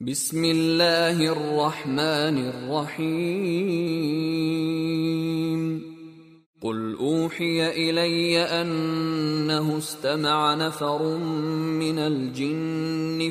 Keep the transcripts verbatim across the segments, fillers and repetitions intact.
بسم الله الرحمن الرحيم قل أوحي إلي أنه استمع نفر من الجن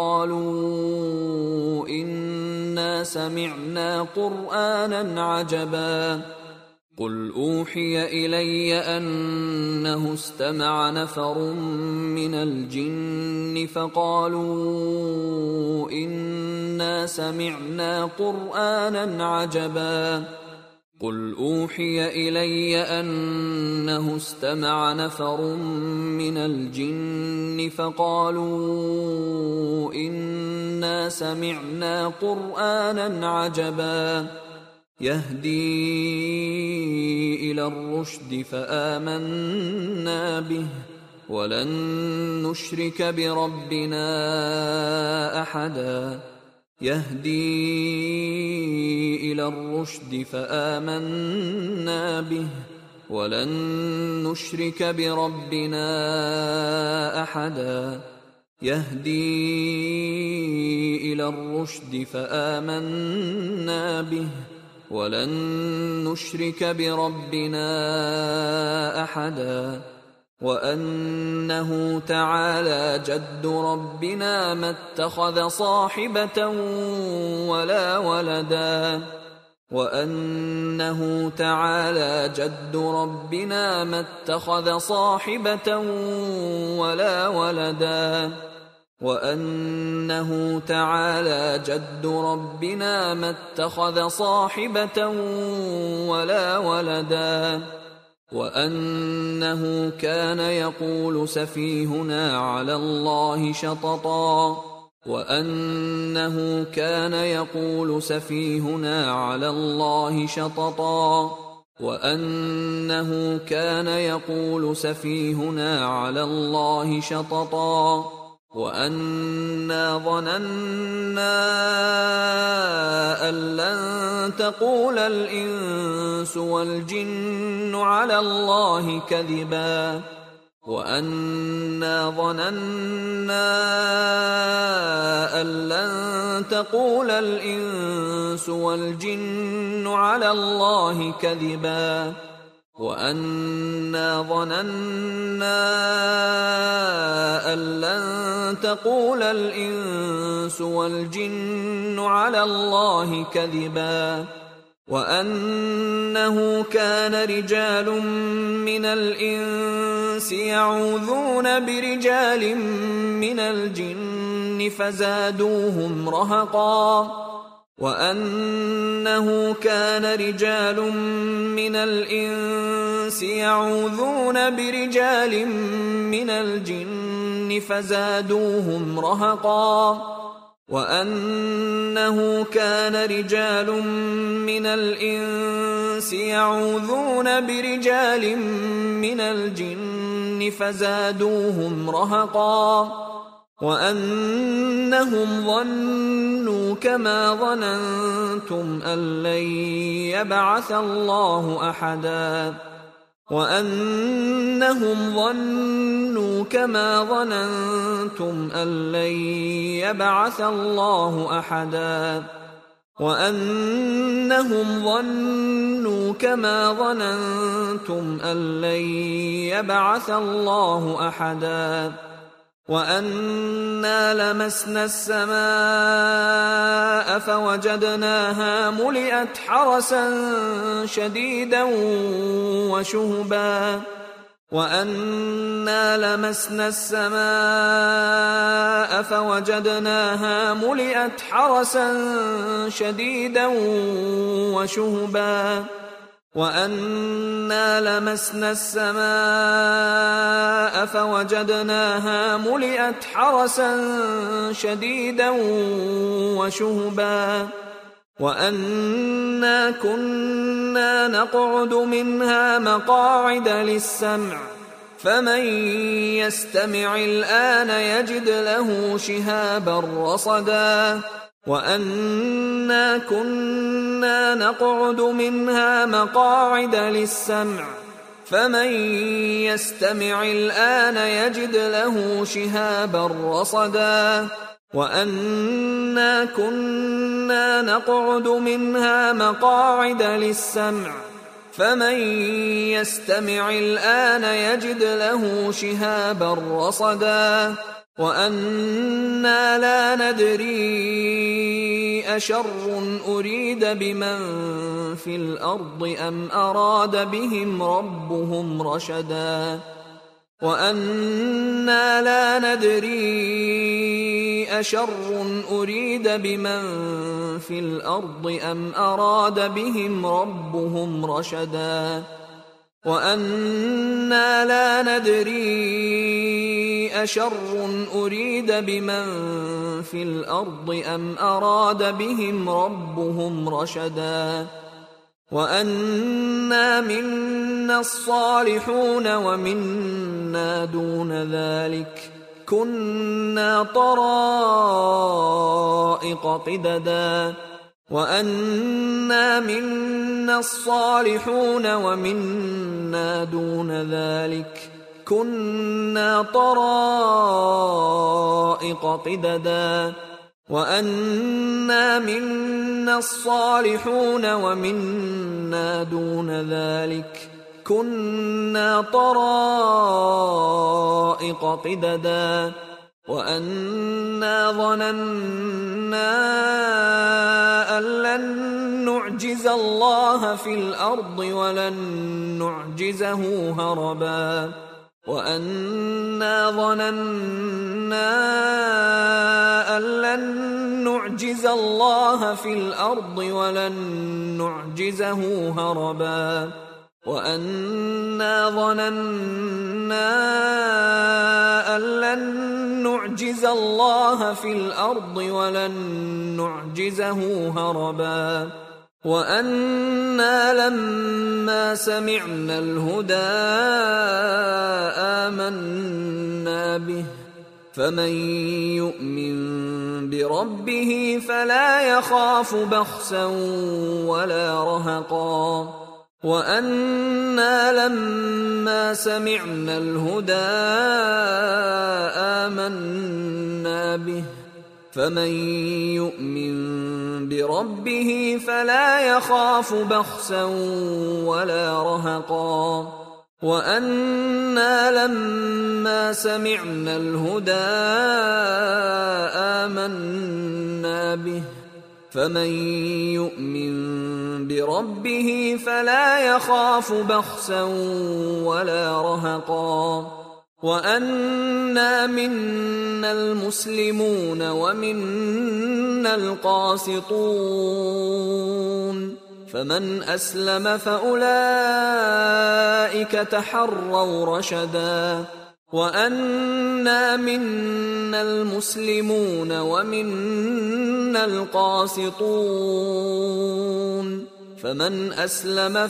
فقالوا إنا سمعنا قرآنا عجبا قل أوحي إلي أنه استمع نفر من الجن فقالوا إنا سمعنا قرآنا عجبا قل أوحي إلي أنه استمع نفر من الجن فقالوا إنا سمعنا قرآنا عجبا يهدي إلى الرشد فآمنا به ولن نشرك بربنا أحدا يهدي إلى الرشد فآمنا به ولن نشرك بربنا أحدا يهدي إلى الرشد فآمنا به ولن نشرك بربنا أحدا وأنه تعالى جد ربنا ما اتخذ صاحبة ولا ولدا وأنه تعالى جد ربنا ما اتخذ صاحبة ولا ولدا وأنه تعالى جد ربنا ما اتخذ صاحبة ولا ولدا وأنه كان يقول سفيهنا على الله شططا وأنه كان يقول سفيهنا على الله شططا وأنه كان يقول سفيهنا على الله شططا وأنا ظننا أن لن تقول الإنس والجن على الله كذبا وأنا ظننا أن لن تقول الإنس والجن على الله كذبا وأنا ظننا أن لن تقول الإنس والجن على الله كذبا وأنه كان رجال من الإنس يعوذون برجال من الجن فزادوهم رهقا وأنه كان رجال من الإنس يعوذون برجال من الجن فزادوهم رهقا وأنه كان رجال من الإنس يعوذون برجال من الجن فزادوهم رهقا وأنهم ظنوا كما ظننتم أن لن يبعث الله أحدا وأنهم ظنوا كما ظننتم أن لن يبعث الله أحدا وأنهم ظنوا كما ظننتم أن لن يبعث الله أحدا وأنا لمسنا السماء فوجدناها ملئت حرسا شديدا وشهبا وأنا لمسنا السماء فوجدناها ملئت حرسا شديدا وشهبا وأنا لمسنا السماء فوجدناها ملئت حرسا شديدا وشهبا وأنا كنا نقعد منها مقاعد للسمع فمن يستمع الآن يجد له شهابا رصدا وأنا كنا نقعد منها مقاعد للسمع فمن يستمع الآن يجد له شهابا رصدا وأنا كنا نقعد منها مقاعد للسمع فمن يستمع الآن يجد له شهابا رصدا وأنا لا ندري أشر أريد بمن في الأرض أم أراد بهم ربهم رشدا وأنا لا ندري أشر أريد بمن في الأرض أم أراد بهم ربهم رشدا وأنا لا ندري أشر أريد بمن في الأرض أم أراد بهم ربهم رشدا وأنا منا الصالحون ومنا دون ذلك كنا طرائق قددا وأنا منا الصالحون ومنا دون ذلك كنا طرائق قددا وأنا منا الصالحون ومنا دون ذلك كنا طرائق قددا وأنا ظننا أن لن نعجز الله في الأرض ولن نعجزه هربا وأنا ظننا أن لن نعجز الله في الأرض ولن نعجزه هربا وأنا ظننا أن لن نعجز الله في الأرض ولن نعجزه هربا وأنا لما سمعنا الهدى آمنا به فمن يؤمن بربه فلا يخاف بخسا ولا رهقا وأنا لما سمعنا الهدى آمنا به فمن يؤمن بربه فلا يخاف بخسا ولا رهقا وأنا لما سمعنا الهدى آمنا به فمن يؤمن بربه فلا يخاف بخسا ولا رهقا وأنا منا المسلمون ومنا القاسطون فمن أسلم فأولئك تحروا رشدا وأنا منا المسلمون ومنا القاسطون فمن أسلم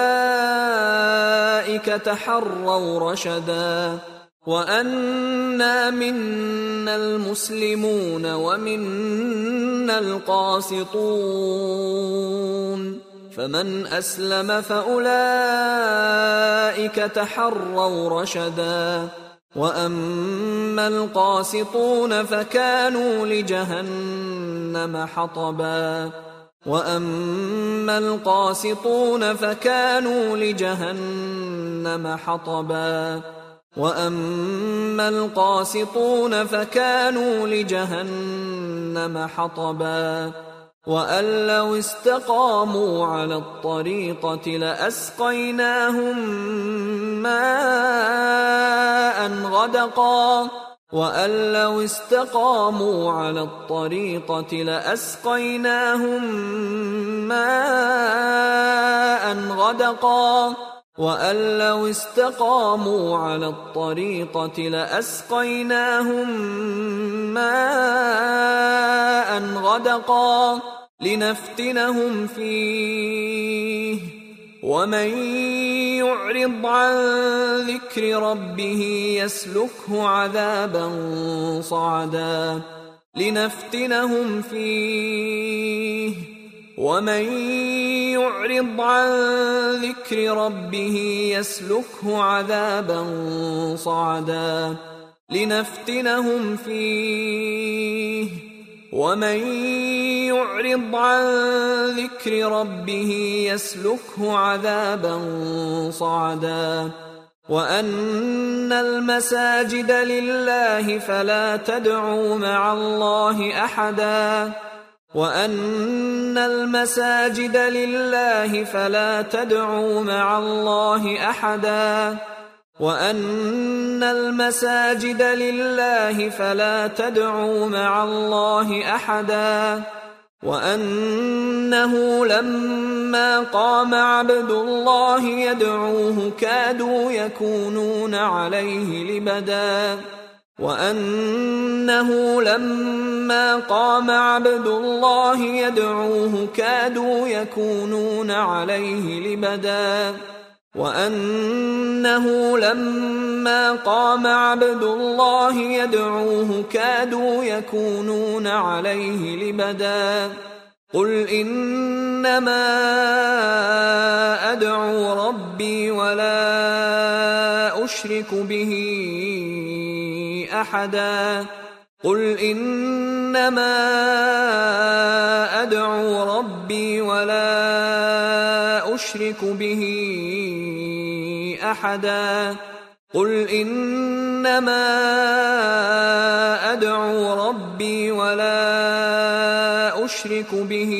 فأولئك تحروا رشدا وأنا منا المسلمون ومنا القاسطون فمن أسلم فأولئك تحروا رشدا وأما القاسطون فكانوا لجهنم حطبا وأما القاسطون فكانوا لجهنم حطبا وأما القاسطون فكانوا لجهنم حطبا وأن لو استقاموا على الطريقة لأسقيناهم ماء غدقا وأن لو استقاموا على الطريقة لأسقيناهم ماء غدقا وأن لو استقاموا على الطريقة لأسقيناهم ماء غدقا لنفتنهم فيه ومن يعرض عن ذكر ربه يسلكه عذابا صعدا لنفتنهم فيه ومن يعرض عن ذكر ربه يسلكه عذابا صعدا لنفتنهم فيه ومن يعرض عن ذكر ربه يسلكه عذابا صعدا وأن المساجد لله فلا تدعوا مع الله أحدا وأن المساجد لله فلا تدعوا مع الله أحدا وأن المساجد لله فلا تدعوا مع الله أحدا وأنه لما قام عبد الله يدعوه كادوا يكونون عليه لبدا وأنه لما قام عبد الله يدعوه كادوا يكونون عليه لبدا وأنه لما قام عبد الله يدعوه كادوا يكونون عليه لبدا قل إنما أدعو ربي ولا أشرك به أحدا قل إنما أدعو ربي ولا أشرك به أحدا قل إنما أدعو ربي ولا أشرك به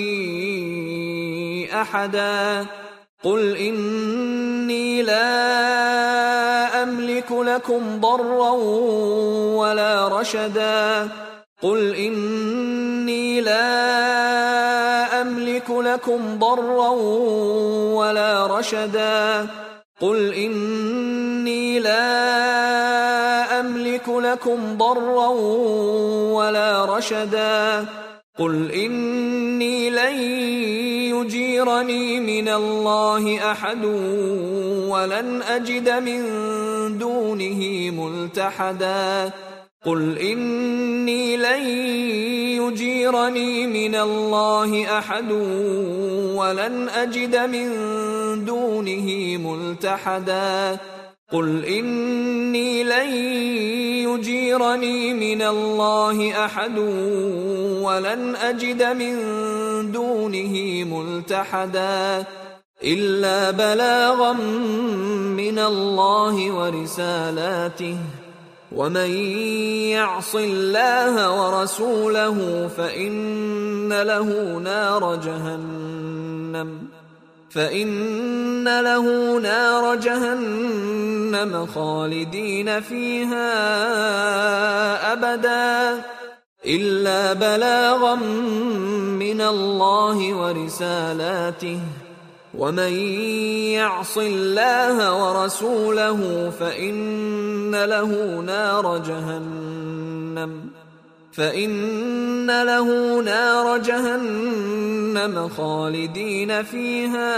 أحدا قل إني لا أملك لكم ضرا ولا رشدا قل إني لا أملك لكم ضرا ولا رشدا قل إني لا أملك لكم ضرا ولا رشدا قل إني لن يجيرني من الله أحد ولن أجد من دونه ملتحدا قل إني لن يجيرني من الله أحد ولن أجد من دونه ملتحدا قل إني لن يجيرني من الله أحد ولن أجد من دونه ملتحدا إلا بلاغا من الله ورسالاته ومن يعص الله ورسوله فإن له نار جهنم فإن له نار جهنم خالدين فيها أبدا إلا بلاغا من الله ورسالاته ومن يعص الله ورسوله فإن له نار جهنم فإن له نار جهنم خالدين فيها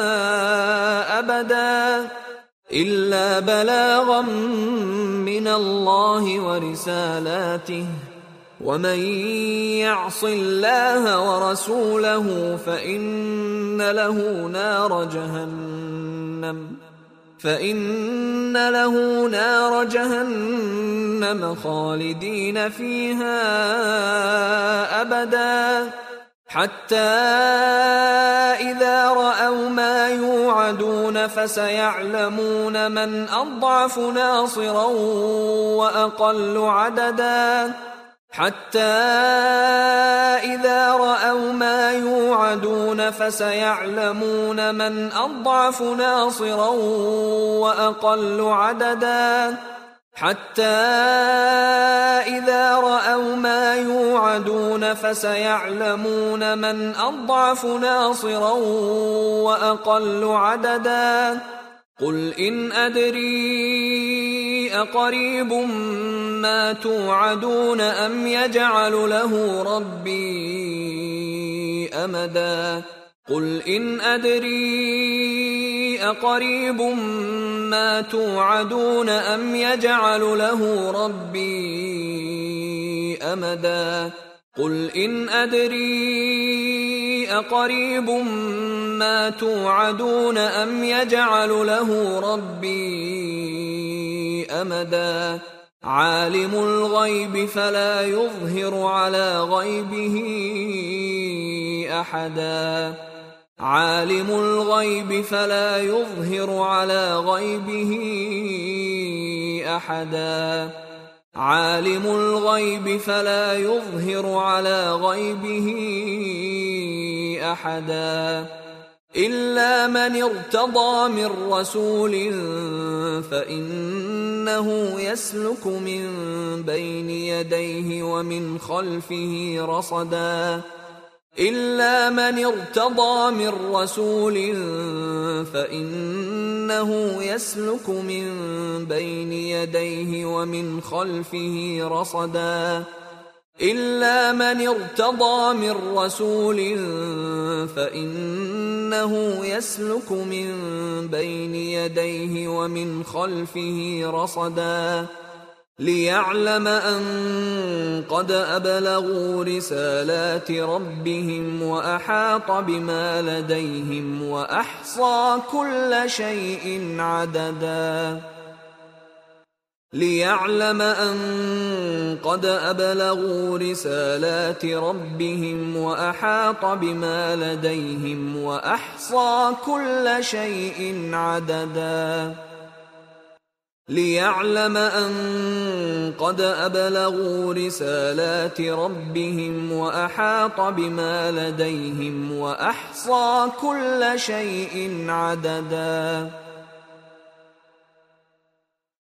أبدا إلا بلاغا من الله ورسالاته ومن يعص الله ورسوله فإن له نار جهنم فإن له نار جهنم خالدين فيها أبدا حتى إذا رأوا ما يوعدون فسيعلمون من أضعف ناصرا وأقل عددا حتى إذا رأوا ما يوعدون فسيعلمون من أضعف ناصرا وأقل عددا حتى إذا رأوا ما يوعدون فسيعلمون من أضعف ناصرا وأقل عددا قل إن أدري أقريب ما توعدون أم يجعل له ربي أمدا قل إن أدري أقريب ما توعدون أم يجعل له ربي أمدا قل إن أدري أقريب ما توعدون أم يجعل له ربي أمدا عالم الغيب فلا يظهر على غيبه أحدا عالم الغيب فلا يظهر على غيبه أحدا عالم الغيب فلا يظهر على غيبه أحدا إلا من ارتضى من رسول فإنه يسلك من بين يديه ومن خلفه رصدا إلا من ارتضى من رسول فإنه يسلك من بين يديه ومن خلفه رصدا إلا من ارتضى من رسول فإنه يسلك من بين يديه ومن خلفه رصدا ليعلم أن قد أبلغوا رسالات ربهم وأحاط بما لديهم وأحصى كل شيء عددا ليعلم أن قد أبلغوا رسالات ربهم وأحاط بما لديهم وأحصى كل شيء عددا ليعلم أن قد أبلغوا رسالات ربهم وأحاط بما لديهم وأحصى كل شيء عددا